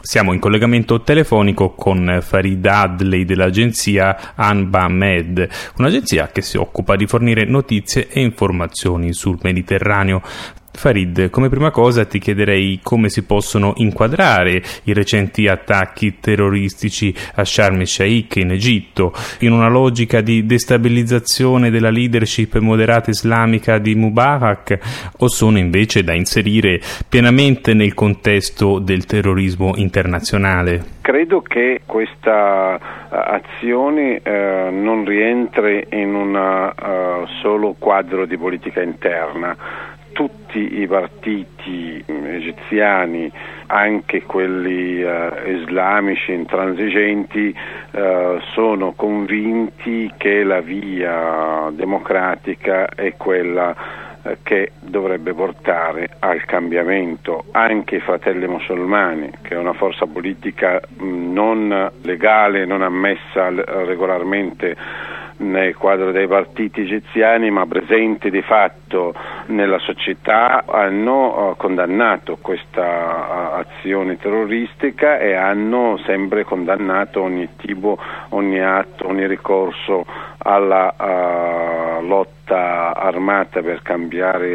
Siamo in collegamento telefonico con Farid Adley dell'agenzia Anba Med, un'agenzia che si occupa di fornire notizie e informazioni sul Mediterraneo. Farid, come prima cosa ti chiederei come si possono inquadrare i recenti attacchi terroristici a Sharm el-Sheikh in Egitto, in una logica di destabilizzazione della leadership moderata islamica di Mubarak, o sono invece da inserire pienamente nel contesto del terrorismo internazionale? Credo che questa azione non rientri in un solo quadro di politica interna. Tutti i partiti egiziani, anche quelli islamici intransigenti, sono convinti che la via democratica è quella che dovrebbe portare al cambiamento. Anche i Fratelli Musulmani, che è una forza politica non legale, non ammessa regolarmente nel quadro dei partiti egiziani, ma presenti di fatto nella società, hanno condannato questa azione terroristica e hanno sempre condannato ogni tipo, ogni atto, ogni ricorso alla lotta armata per cambiare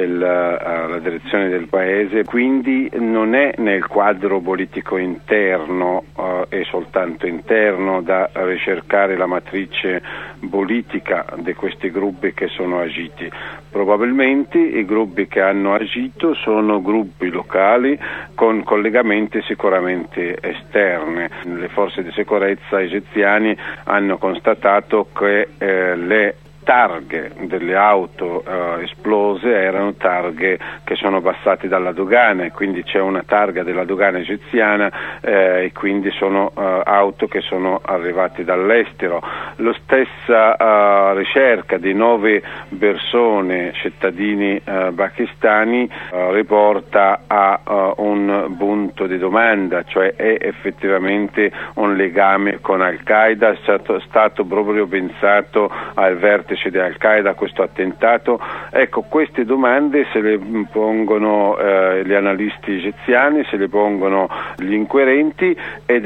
la direzione del paese. Quindi non è nel quadro politico interno e soltanto interno da ricercare la matrice politica di questi gruppi che sono agiti. Probabilmente i gruppi che hanno agito sono gruppi locali con collegamenti sicuramente esterni. Le forze di sicurezza egiziane hanno constatato che le targhe delle auto esplose erano targhe che sono passate dalla dogana, e quindi c'è una targa della dogana egiziana e quindi sono auto che sono arrivate dall'estero. La stessa ricerca di 9 persone, cittadini pakistani, riporta a un punto di domanda, cioè è effettivamente un legame con Al-Qaeda, è stato proprio pensato al vertice di Al-Qaeda questo attentato. Ecco, queste domande se le pongono gli analisti egiziani, se le pongono gli inquirenti, ed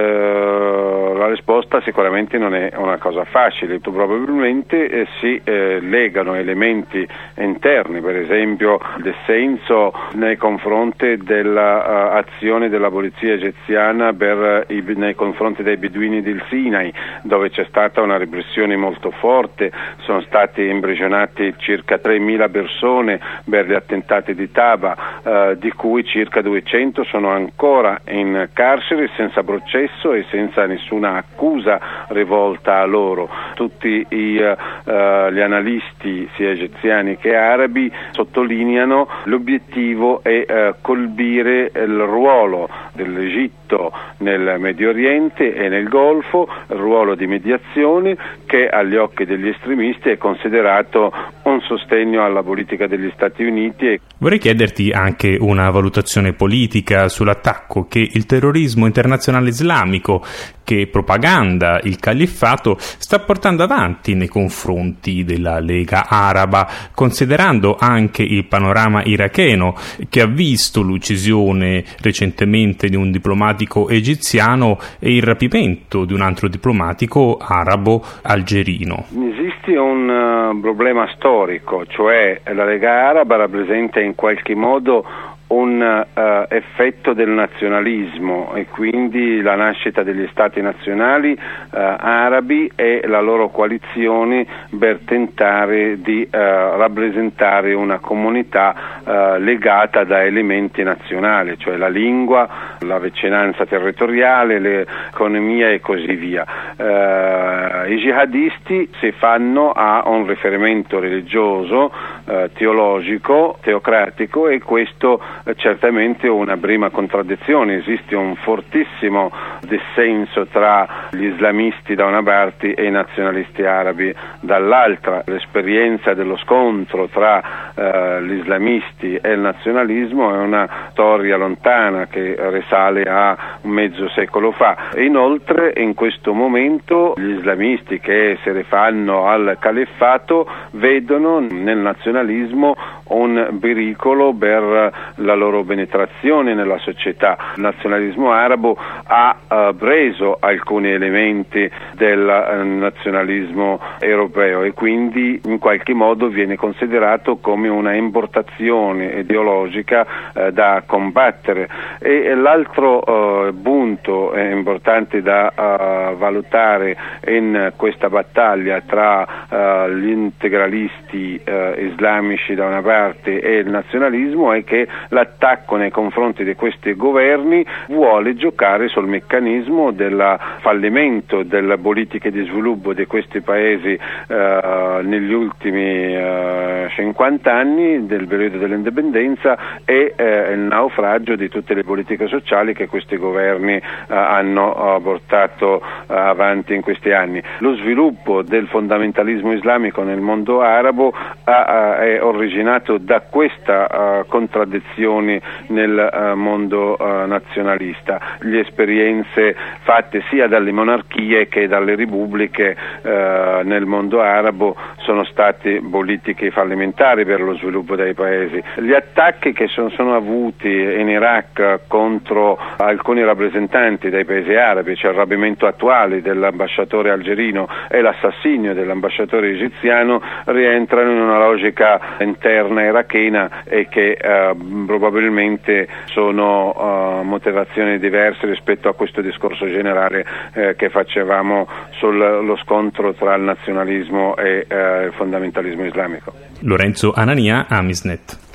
la risposta sicuramente non è una cosa facile. Probabilmente si legano elementi interni, per esempio il dissenso nei confronti dell'azione della polizia egiziana nei confronti dei beduini del Sinai, dove c'è stata una repressione molto forte. Sono stati imprigionati circa 3.000 persone per gli attentati di Taba, di cui circa 200 sono ancora in carcere senza processo e senza nessuna accusa rivolta a loro. Tutti gli analisti, sia egiziani che arabi, sottolineano l'obiettivo è colpire il ruolo dell'Egitto nel Medio Oriente e nel Golfo, il ruolo di mediazione che agli occhi degli estremisti è considerato un sostegno alla politica degli Stati Uniti. Vorrei chiederti anche una valutazione politica sull'attacco che il terrorismo internazionale islamico, che propaganda il califfato, sta portando avanti nei confronti della Lega Araba, considerando anche il panorama iracheno, che ha visto l'uccisione recentemente di un diplomatico egiziano e il rapimento di un altro diplomatico arabo algerino. Esiste un problema storico, cioè la Lega Araba rappresenta in qualche modo un effetto del nazionalismo, e quindi la nascita degli stati nazionali arabi e la loro coalizione per tentare di rappresentare una comunità legata da elementi nazionali, cioè la lingua, la vicinanza territoriale, l'economia e così via. I jihadisti si fanno a un riferimento religioso, teologico, teocratico, e questo certamente una prima contraddizione. Esiste un fortissimo dissenso tra gli islamisti da una parte e i nazionalisti arabi dall'altra. L'esperienza dello scontro tra gli islamisti e il nazionalismo è una storia lontana che risale a un mezzo secolo fa. Inoltre in questo momento gli islamisti che si rifanno al califfato vedono nel nazionalismo nazionalismo un pericolo per la loro penetrazione nella società. Il nazionalismo arabo ha preso alcuni elementi del nazionalismo europeo e quindi in qualche modo viene considerato come una importazione ideologica da combattere. E l'altro punto importante da valutare in questa battaglia tra gli integralisti islamici da una parte e il nazionalismo è che l'attacco nei confronti di questi governi vuole giocare sul meccanismo del fallimento delle politiche di sviluppo di questi paesi negli ultimi 50 anni del periodo dell'indipendenza e il naufragio di tutte le politiche sociali che questi governi hanno portato avanti in questi anni. Lo sviluppo del fondamentalismo islamico nel mondo arabo è originato da questa contraddizione nel mondo nazionalista. Le esperienze fatte sia dalle monarchie che dalle repubbliche nel mondo arabo sono state politiche fallimentari per lo sviluppo dei paesi. Gli attacchi che sono avuti in Iraq contro alcuni rappresentanti dei paesi arabi, cioè il rapimento attuale dell'ambasciatore algerino e l'assassinio dell'ambasciatore egiziano, rientrano in una logica interna irachena e che probabilmente sono motivazioni diverse rispetto a questo discorso generale che facevamo sullo scontro tra il nazionalismo e il fondamentalismo islamico. Lorenzo Anania, Amisnet.